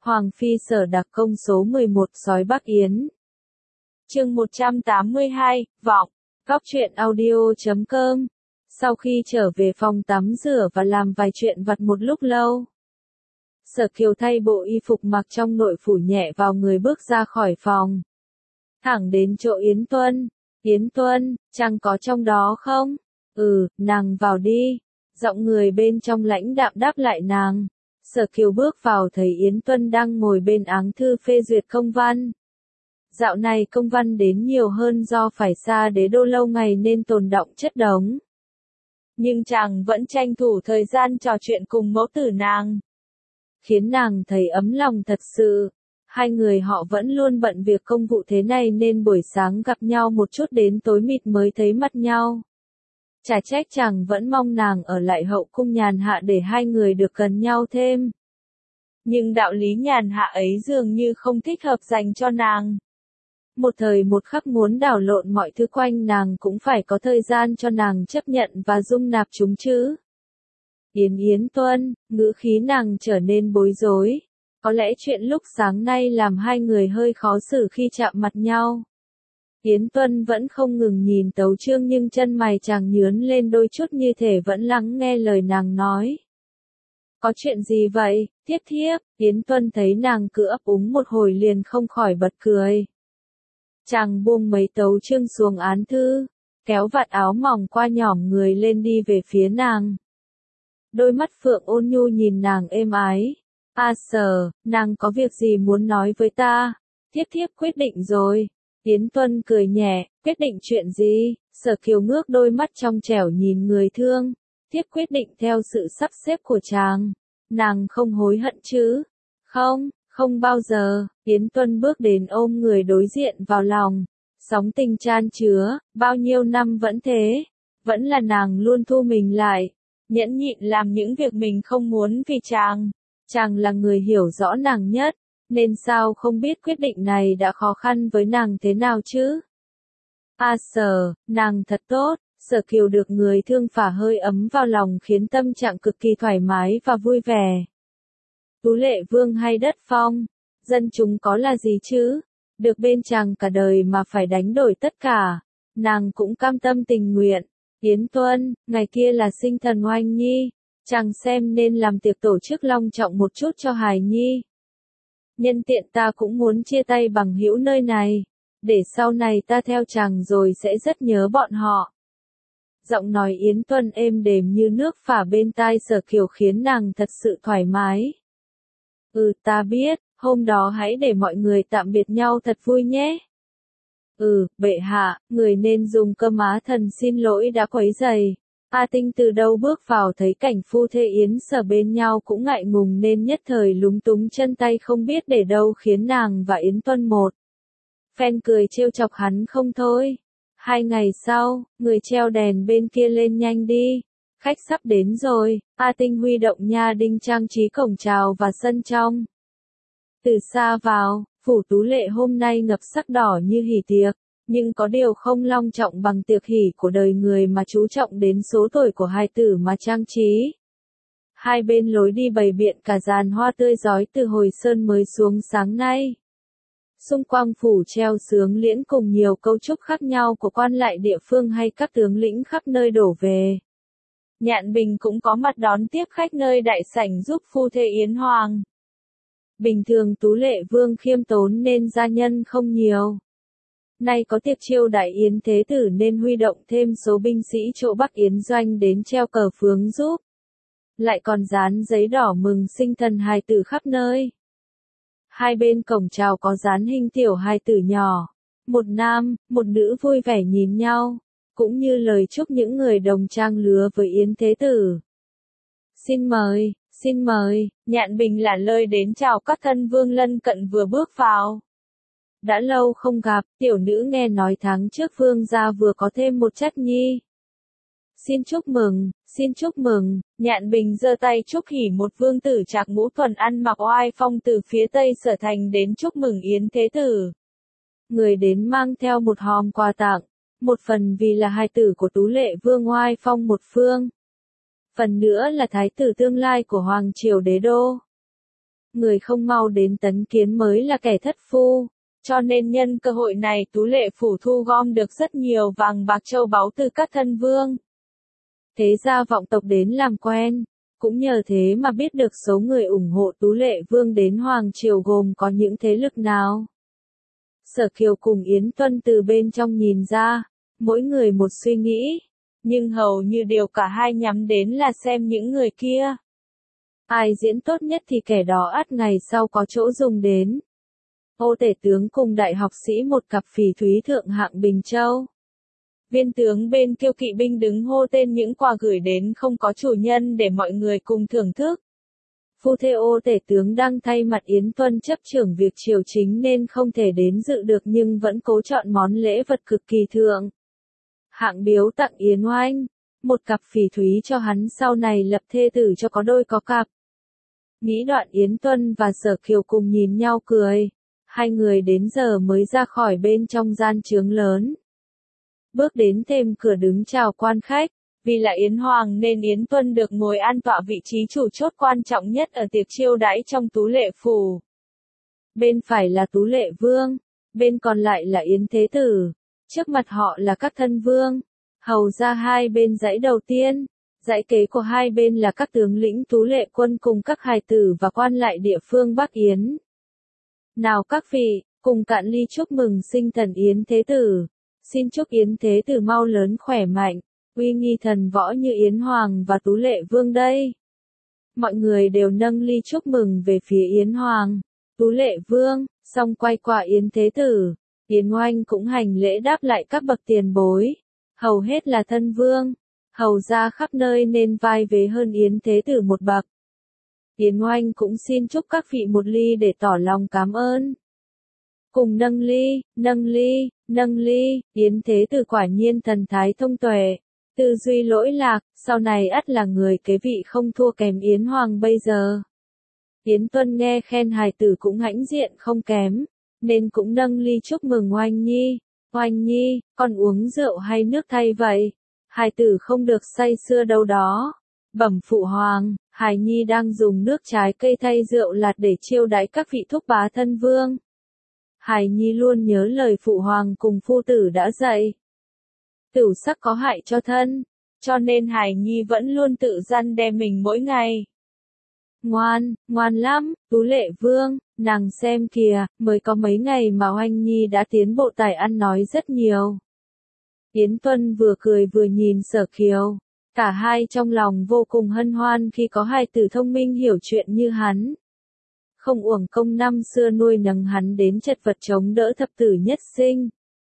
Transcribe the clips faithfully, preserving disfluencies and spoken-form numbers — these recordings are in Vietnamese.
Hoàng phi Sở đặc công số mười một sói Bắc Yến. Chương một trăm tám mươi hai, vọng. Góc truyện audio chấm com. Sau khi trở về phòng tắm rửa và làm vài chuyện vặt một lúc lâu, Sở Kiều thay bộ y phục mặc trong nội phủ nhẹ vào người bước ra khỏi phòng. Thẳng đến chỗ Yến Tuân. Yến Tuân, chàng có trong đó không? Ừ, nàng vào đi. Giọng người bên trong lãnh đạm đáp lại nàng. Sở Kiều bước vào thấy Yến Tuân đang ngồi bên áng thư phê duyệt công văn. Dạo này công văn đến nhiều hơn do phải xa đế đô lâu ngày nên tồn đọng chất đống. Nhưng chàng vẫn tranh thủ thời gian trò chuyện cùng mẫu tử nàng, khiến nàng thấy ấm lòng thật sự. Hai người họ vẫn luôn bận việc công vụ thế này nên buổi sáng gặp nhau một chút đến tối mịt mới thấy mặt nhau. Chả trách chàng vẫn mong nàng ở lại hậu cung nhàn hạ để hai người được gần nhau thêm. Nhưng đạo lý nhàn hạ ấy dường như không thích hợp dành cho nàng. Một thời một khắc muốn đảo lộn mọi thứ quanh nàng cũng phải có thời gian cho nàng chấp nhận và dung nạp chúng chứ. Yến Yến Tuân, ngữ khí nàng trở nên bối rối. Có lẽ chuyện lúc sáng nay làm hai người hơi khó xử khi chạm mặt nhau. Yến Tuân vẫn không ngừng nhìn Tấu Chương nhưng chân mày chàng nhướn lên đôi chút như thể vẫn lắng nghe lời nàng nói. Có chuyện gì vậy, tiếp thiếp? Yến Tuân thấy nàng cứ ấp úng một hồi liền không khỏi bật cười. Chàng buông mấy Tấu Chương xuống án thư, kéo vạt áo mỏng qua nhỏm người lên đi về phía nàng. Đôi mắt phượng ôn nhu nhìn nàng êm ái. A Sở, nàng có việc gì muốn nói với ta? Thiếp thiếp quyết định rồi. Yến Tuân cười nhẹ, quyết định chuyện gì? Sở Kiều ngước đôi mắt trong trẻo nhìn người thương. Thiếp quyết định theo sự sắp xếp của chàng. Nàng không hối hận chứ? Không, không bao giờ. Yến Tuân bước đến ôm người đối diện vào lòng. Sóng tình chan chứa, bao nhiêu năm vẫn thế. Vẫn là nàng luôn thu mình lại, nhẫn nhịn làm những việc mình không muốn vì chàng. Chàng là người hiểu rõ nàng nhất, nên sao không biết quyết định này đã khó khăn với nàng thế nào chứ? A Sở, nàng thật tốt. Sở Kiều được người thương phả hơi ấm vào lòng khiến tâm trạng cực kỳ thoải mái và vui vẻ. Tú Lệ Vương hay đất phong, dân chúng có là gì chứ? Được bên chàng cả đời mà phải đánh đổi tất cả, nàng cũng cam tâm tình nguyện. Yến Tuân, ngày kia là sinh thần Oanh Nhi, chàng xem nên làm tiệc tổ chức long trọng một chút cho hài nhi. Nhân tiện ta cũng muốn chia tay bằng hữu nơi này, để sau này ta theo chàng rồi sẽ rất nhớ bọn họ. Giọng nói Yến Tuân êm đềm như nước phả bên tai Sở Kiều khiến nàng thật sự thoải mái. Ừ, ta biết, hôm đó hãy để mọi người tạm biệt nhau thật vui nhé. Ừ, bệ hạ, người nên dùng cơm á thần xin lỗi đã quấy rầy. A Tinh từ đâu bước vào thấy cảnh phu thê Yến Sở bên nhau cũng ngại ngùng nên nhất thời lúng túng chân tay không biết để đâu khiến nàng và Yến Tuân một phen cười trêu chọc hắn không thôi. Hai ngày sau, người treo đèn bên kia lên nhanh đi. Khách sắp đến rồi. A Tinh huy động nha đinh trang trí cổng chào và sân trong. Từ xa vào, phủ Tú Lệ hôm nay ngập sắc đỏ như hỉ tiệc. Nhưng có điều không long trọng bằng tiệc hỷ của đời người mà chú trọng đến số tuổi của hài tử mà trang trí. Hai bên lối đi bày biện cả dàn hoa tươi rói từ hồi sơn mới xuống sáng nay. Xung quanh phủ treo sướng liễn cùng nhiều cấu trúc khác nhau của quan lại địa phương hay các tướng lĩnh khắp nơi đổ về. Nhạn Bình cũng có mặt đón tiếp khách nơi đại sảnh giúp phu thê Yến Hoàng. Bình thường Tú Lệ Vương khiêm tốn nên gia nhân không nhiều. Nay có tiệc chiêu đại Yến Thế Tử nên huy động thêm số binh sĩ chỗ Bắc Yến Doanh đến treo cờ phướng giúp. Lại còn dán giấy đỏ mừng sinh thần hài tử khắp nơi. Hai bên cổng chào có dán hình tiểu hài tử nhỏ. Một nam, một nữ vui vẻ nhìn nhau. Cũng như lời chúc những người đồng trang lứa với Yến Thế Tử. Xin mời, xin mời, Nhạn Bình lả lơi đến chào các thân vương lân cận vừa bước vào. Đã lâu không gặp, tiểu nữ nghe nói tháng trước vương gia vừa có thêm một chất nhi. Xin chúc mừng, xin chúc mừng. Nhạn Bình giơ tay chúc hỉ một vương tử Trạc Ngũ Thuần ăn mặc oai phong từ phía tây Sở Thành đến chúc mừng Yến Thế Tử. Người đến mang theo một hòm quà tặng, một phần vì là hài tử của Tú Lệ Vương oai phong một phương. Phần nữa là thái tử tương lai của Hoàng Triều Đế Đô. người không mau đến tấn kiến mới là kẻ thất phu. Cho nên nhân cơ hội này Tú Lệ Phủ thu gom được rất nhiều vàng bạc châu báu từ các thân vương. Thế gia vọng tộc đến làm quen, cũng nhờ thế mà biết được số người ủng hộ Tú Lệ Vương đến Hoàng Triều gồm có những thế lực nào. Sở Kiều cùng Yến Tuân từ bên trong nhìn ra, mỗi người một suy nghĩ, nhưng hầu như điều cả hai nhắm đến là xem những người kia. Ai diễn tốt nhất thì kẻ đó ắt ngày sau có chỗ dùng đến. Ô Tể tướng cùng đại học sĩ một cặp phỉ thúy thượng hạng Bình Châu. Viên tướng bên Kiêu Kỵ binh đứng hô tên những quà gửi đến không có chủ nhân để mọi người cùng thưởng thức. Phu thê Ô Tể tướng đang thay mặt Yến Tuân chấp trưởng việc triều chính nên không thể đến dự được nhưng vẫn cố chọn món lễ vật cực kỳ thượng hạng biếu tặng Yến Oanh, một cặp phỉ thúy cho hắn sau này lập thê tử cho có đôi có cặp. Nghĩ đoạn Yến Tuân và Sở Kiều cùng nhìn nhau cười, hai người đến giờ mới ra khỏi bên trong gian trướng lớn. Bước đến thềm cửa đứng chào quan khách, vì là Yến Hoàng nên Yến Tuân được ngồi an tọa vị trí chủ chốt quan trọng nhất ở tiệc chiêu đãi trong Tú Lệ Phủ. Bên phải là Tú Lệ Vương, bên còn lại là Yến Thế Tử, trước mặt họ là các thân vương, hầu ra hai bên dãy đầu tiên, dãy kế của hai bên là các tướng lĩnh Tú Lệ quân cùng các hài tử và quan lại địa phương Bắc Yến. Nào các vị, cùng cạn ly chúc mừng sinh thần Yến Thế Tử. Xin chúc Yến Thế Tử mau lớn khỏe mạnh, uy nghi thần võ như Yến Hoàng và Tú Lệ Vương đây. Mọi người đều nâng ly chúc mừng về phía Yến Hoàng, Tú Lệ Vương, xong quay qua Yến Thế Tử. Yến Oanh cũng hành lễ đáp lại các bậc tiền bối, hầu hết là thân vương, hầu ra khắp nơi nên vai vế hơn Yến Thế Tử một bậc. Yến Oanh cũng xin chúc các vị một ly để tỏ lòng cảm ơn. Cùng nâng ly, nâng ly, nâng ly, Yến Thế Tử quả nhiên thần thái thông tuệ, tư duy lỗi lạc, sau này ắt là người kế vị không thua kém Yến Hoàng bây giờ. Yến Tuân nghe khen hài tử cũng hãnh diện không kém, nên cũng nâng ly chúc mừng Oanh Nhi. Oanh Nhi, con uống rượu hay nước thay vậy? Hài tử không được say sưa đâu đó. Bẩm phụ hoàng, hài nhi đang dùng nước trái cây thay rượu lạt để chiêu đãi các vị thúc bá thân vương. Hài nhi luôn nhớ lời phụ hoàng cùng phu tử đã dạy. Tửu sắc có hại cho thân, cho nên hài nhi vẫn luôn tự răn đe mình mỗi ngày. Ngoan, ngoan lắm, Tú Lệ Vương, nàng xem kìa, mới có mấy ngày mà Oanh Nhi đã tiến bộ tài ăn nói rất nhiều. Yến Tuân vừa cười vừa nhìn Sở Kiều, cả hai trong lòng vô cùng hân hoan khi có hai tử thông minh hiểu chuyện như hắn. Không uổng công năm xưa nuôi nấng hắn đến chật vật chống đỡ thập tử nhất sinh.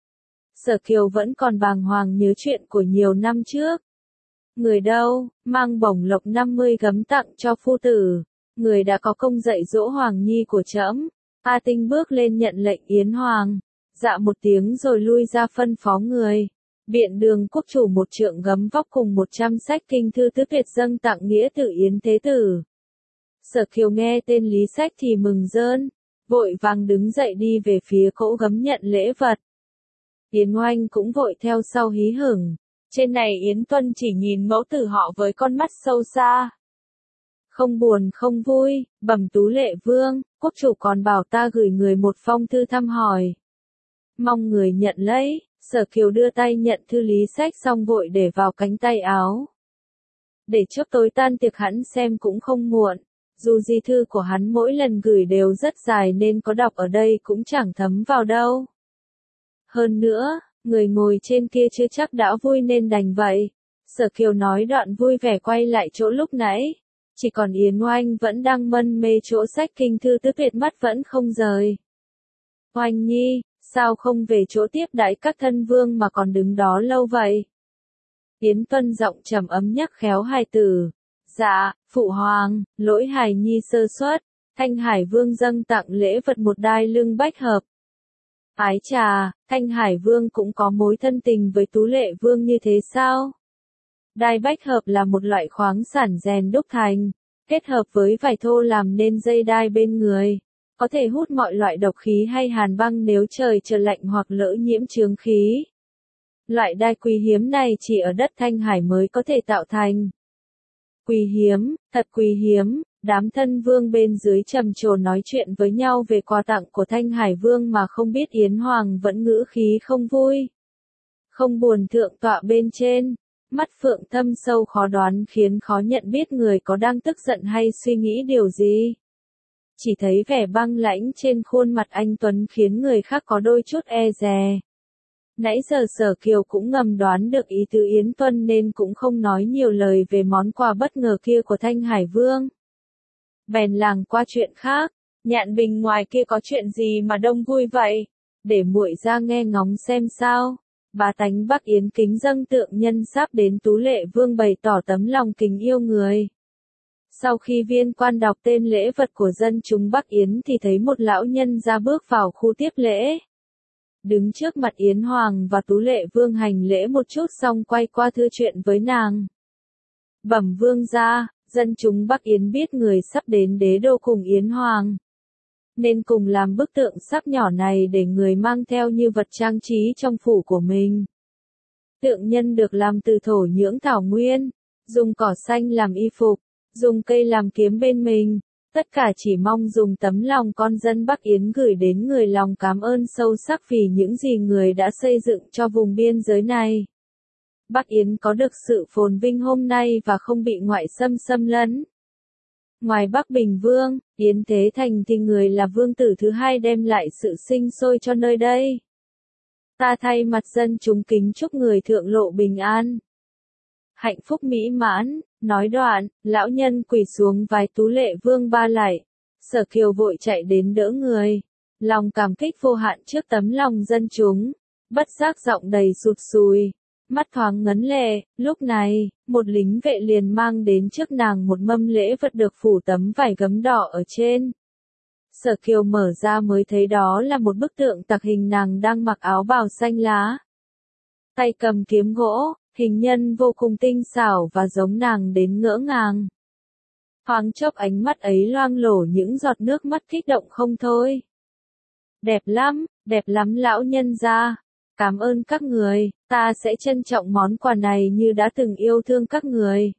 Sở Kiều vẫn còn bàng hoàng nhớ chuyện của nhiều năm trước. Người đâu, mang bổng lộc năm mươi gấm tặng cho phu tử, người đã có công dạy dỗ Hoàng Nhi của trẫm. A Tinh bước lên nhận lệnh Yến Hoàng, dạ một tiếng rồi lui ra phân phó người. Biện Đường quốc chủ một trượng gấm vóc cùng một trăm sách kinh thư tứ tuyệt dâng tặng nghĩa tử Yến Thế Tử. Sở Kiều nghe tên Lý Sách thì mừng rơn, vội vàng đứng dậy đi về phía cỗ gấm nhận lễ vật. Yến Oanh cũng vội theo sau hí hửng. Trên này Yến Tuân chỉ nhìn mẫu tử họ với con mắt sâu xa. Không buồn không vui, bẩm Tú Lệ Vương, quốc chủ còn bảo ta gửi người một phong thư thăm hỏi. Mong người nhận lấy. Sở Kiều đưa tay nhận thư Lý Sách xong vội để vào cánh tay áo. Để trước tối tan tiệc hắn xem cũng không muộn, dù gì thư của hắn mỗi lần gửi đều rất dài nên có đọc ở đây cũng chẳng thấm vào đâu. Hơn nữa, người ngồi trên kia chưa chắc đã vui nên đành vậy. Sở Kiều nói đoạn vui vẻ quay lại chỗ lúc nãy. Chỉ còn Yến Oanh vẫn đang mân mê chỗ sách kinh thư tứ tuyệt mắt vẫn không rời. Oanh Nhi, sao không về chỗ tiếp đãi các thân vương mà còn đứng đó lâu vậy? Yến Tuân giọng trầm ấm nhắc khéo hài tử. Dạ, phụ hoàng, lỗi hài nhi sơ suất. Thanh Hải Vương dâng tặng lễ vật một đai lưng bách hợp. Ái chà, Thanh Hải Vương cũng có mối thân tình với Tú Lệ Vương như thế sao? Đai bách hợp là một loại khoáng sản rèn đúc thành, kết hợp với vải thô làm nên dây đai bên người. Có thể hút mọi loại độc khí hay hàn băng nếu trời trở lạnh hoặc lỡ nhiễm chướng khí. Loại đai quý hiếm này chỉ ở đất Thanh Hải mới có thể tạo thành. Quý hiếm, thật quý hiếm, Đám thân vương bên dưới trầm trồ nói chuyện với nhau về quà tặng của Thanh Hải Vương mà không biết Yến Hoàng vẫn ngữ khí không vui. Không buồn thượng tọa bên trên, mắt phượng thâm sâu khó đoán khiến khó nhận biết người có đang tức giận hay suy nghĩ điều gì. Chỉ thấy vẻ băng lãnh trên khuôn mặt anh Tuấn khiến người khác có đôi chút e dè. Nãy giờ Sở Kiều cũng ngầm đoán được ý tứ Yến Tuân nên cũng không nói nhiều lời về món quà bất ngờ kia của Thanh Hải Vương. Bèn làng qua chuyện khác, Nhạn Bình ngoài kia có chuyện gì mà đông vui vậy? Để muội ra nghe ngóng xem sao. Bá tánh Bắc Yến kính dâng tượng nhân sắp đến Tú Lệ Vương bày tỏ tấm lòng kính yêu người. Sau khi viên quan đọc tên lễ vật của dân chúng Bắc Yến thì thấy một lão nhân ra bước vào khu tiếp lễ. Đứng trước mặt Yến Hoàng và Tú Lệ Vương hành lễ một chút xong quay qua thưa chuyện với nàng. Bẩm vương gia, dân chúng Bắc Yến biết người sắp đến đế đô cùng Yến Hoàng. Nên cùng làm bức tượng sắp nhỏ này để người mang theo như vật trang trí trong phủ của mình. Tượng nhân được làm từ thổ nhưỡng thảo nguyên, dùng cỏ xanh làm y phục, dùng cây làm kiếm bên mình. Tất cả chỉ mong dùng tấm lòng con dân Bắc Yến gửi đến người lòng cảm ơn sâu sắc vì những gì người đã xây dựng cho vùng biên giới này. Bắc Yến có được sự phồn vinh hôm nay và không bị ngoại xâm xâm lấn. Ngoài Bắc Bình Vương, Yến Thế Thành thì người là vương tử thứ hai đem lại sự sinh sôi cho nơi đây. Ta thay mặt dân chúng kính chúc người thượng lộ bình an, hạnh phúc mỹ mãn. Nói đoạn, lão nhân quỳ xuống vái Tú Lệ Vương ba lạy. Sở Kiều vội chạy đến đỡ người, lòng cảm kích vô hạn trước tấm lòng dân chúng, bất giác giọng đầy sụt sùi, mắt thoáng ngấn lệ. Lúc này, một lính vệ liền mang đến trước nàng một mâm lễ vật được phủ tấm vải gấm đỏ ở trên. Sở Kiều mở ra mới thấy đó là một bức tượng tạc hình nàng đang mặc áo bào xanh lá, tay cầm kiếm gỗ. Hình nhân vô cùng tinh xảo và giống nàng đến ngỡ ngàng. Thoáng chốc ánh mắt ấy loang lổ những giọt nước mắt kích động không thôi. Đẹp lắm, đẹp lắm lão nhân gia. Cảm ơn các người, ta sẽ trân trọng món quà này như đã từng yêu thương các người.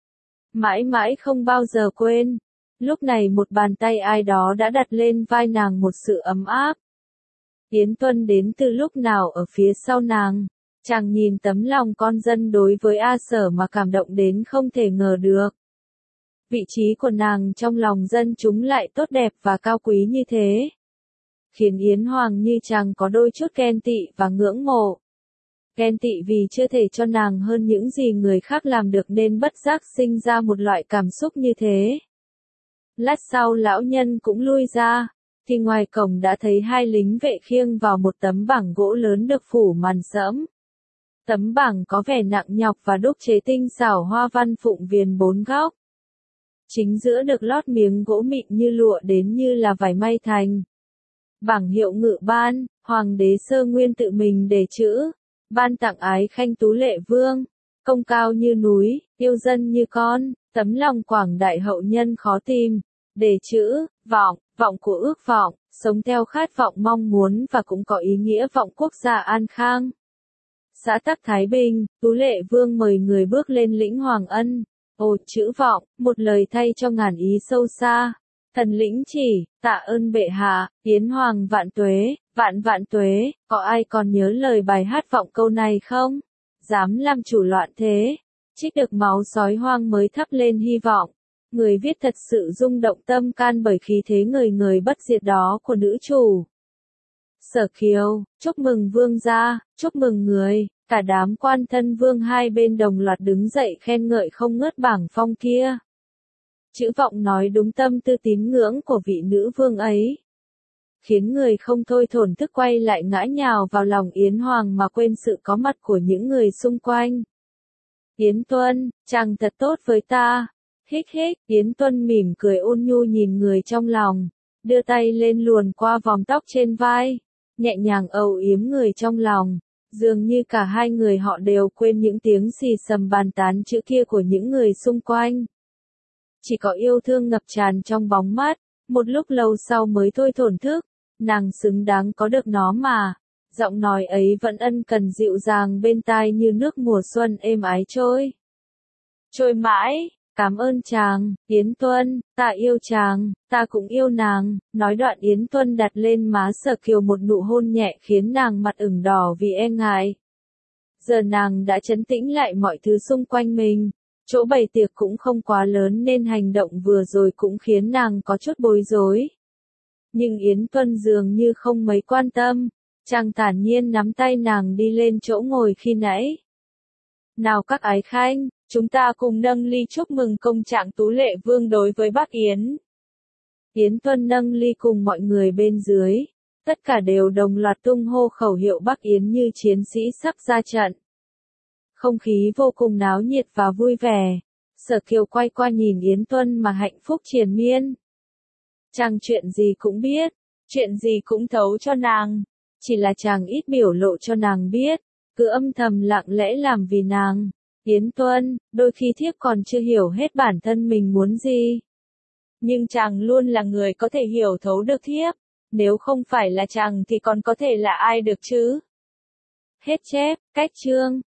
Mãi mãi không bao giờ quên. Lúc này một bàn tay ai đó đã đặt lên vai nàng một sự ấm áp. Yến Tuân đến từ lúc nào ở phía sau nàng. Chàng nhìn tấm lòng con dân đối với A Sở mà cảm động đến không thể ngờ được. Vị trí của nàng trong lòng dân chúng lại tốt đẹp và cao quý như thế. Khiến Yến Hoàng như chàng có đôi chút ghen tị và ngưỡng mộ. Ghen tị vì chưa thể cho nàng hơn những gì người khác làm được nên bất giác sinh ra một loại cảm xúc như thế. Lát sau lão nhân cũng lui ra, thì ngoài cổng đã thấy hai lính vệ khiêng vào một tấm bảng gỗ lớn được phủ màn sẫm. Tấm bảng có vẻ nặng nhọc và đúc chế tinh xảo hoa văn phụng viền bốn góc. Chính giữa được lót miếng gỗ mịn như lụa đến như là vải may thành. Bảng hiệu ngự ban, Hoàng đế Sơ Nguyên tự mình đề chữ, ban tặng ái khanh Tú Lệ Vương, công cao như núi, yêu dân như con, tấm lòng quảng đại hậu nhân khó tìm, đề chữ, vọng, vọng của ước vọng, sống theo khát vọng mong muốn và cũng có ý nghĩa vọng quốc gia an khang. Xã tắc Thái Bình, Tú Lệ Vương mời người bước lên lĩnh Hoàng Ân. Ồ, chữ vọng, một lời thay cho ngàn ý sâu xa. Thần lĩnh chỉ, tạ ơn bệ hạ, Yến Hoàng vạn tuế, vạn vạn tuế, có ai còn nhớ lời bài hát vọng câu này không? Dám làm chủ loạn thế, trích được máu sói hoang mới thắp lên hy vọng. Người viết thật sự rung động tâm can bởi khí thế người người bất diệt đó của nữ chủ. Sở Kiều, chúc mừng vương gia, chúc mừng người. Cả đám quan thân vương hai bên đồng loạt đứng dậy khen ngợi không ngớt bảng phong kia. Chữ vọng nói đúng tâm tư tín ngưỡng của vị nữ vương ấy. Khiến người không thôi thổn thức quay lại ngã nhào vào lòng Yến Hoàng mà quên sự có mặt của những người xung quanh. Yến Tuân, chàng thật tốt với ta. Hích hích, Yến Tuân mỉm cười ôn nhu nhìn người trong lòng. Đưa tay lên luồn qua vòng tóc trên vai. Nhẹ nhàng âu yếm người trong lòng. Dường như cả hai người họ đều quên những tiếng xì xầm bàn tán chữ kia của những người xung quanh. Chỉ có yêu thương ngập tràn trong bóng mắt, một lúc lâu sau mới thôi thổn thức, nàng xứng đáng có được nó mà. Giọng nói ấy vẫn ân cần dịu dàng bên tai như nước mùa xuân êm ái trôi. Trôi mãi, Cảm ơn chàng, Yến Tuân, ta yêu chàng, ta cũng yêu nàng, nói đoạn Yến Tuân đặt lên má Sở Kiều một nụ hôn nhẹ khiến nàng mặt ửng đỏ vì e ngại. Giờ nàng đã trấn tĩnh lại mọi thứ xung quanh mình, chỗ bày tiệc cũng không quá lớn nên hành động vừa rồi cũng khiến nàng có chút bối rối. Nhưng Yến Tuân dường như không mấy quan tâm, chàng thản nhiên nắm tay nàng đi lên chỗ ngồi khi nãy. Nào các ái khanh, chúng ta cùng nâng ly chúc mừng công trạng Tú Lệ Vương đối với Bắc Yến. Yến Tuân nâng ly cùng mọi người bên dưới, tất cả đều đồng loạt tung hô khẩu hiệu Bắc Yến như chiến sĩ sắp ra trận. Không khí vô cùng náo nhiệt và vui vẻ, Sở Kiều quay qua nhìn Yến Tuân mà hạnh phúc triền miên. Chàng chuyện gì cũng biết, chuyện gì cũng thấu cho nàng, chỉ là chàng ít biểu lộ cho nàng biết, cứ âm thầm lặng lẽ làm vì nàng. Yến Tuân, đôi khi thiếp còn chưa hiểu hết bản thân mình muốn gì. Nhưng chàng luôn là người có thể hiểu thấu được thiếp, nếu không phải là chàng thì còn có thể là ai được chứ? Hết chép, cách chương.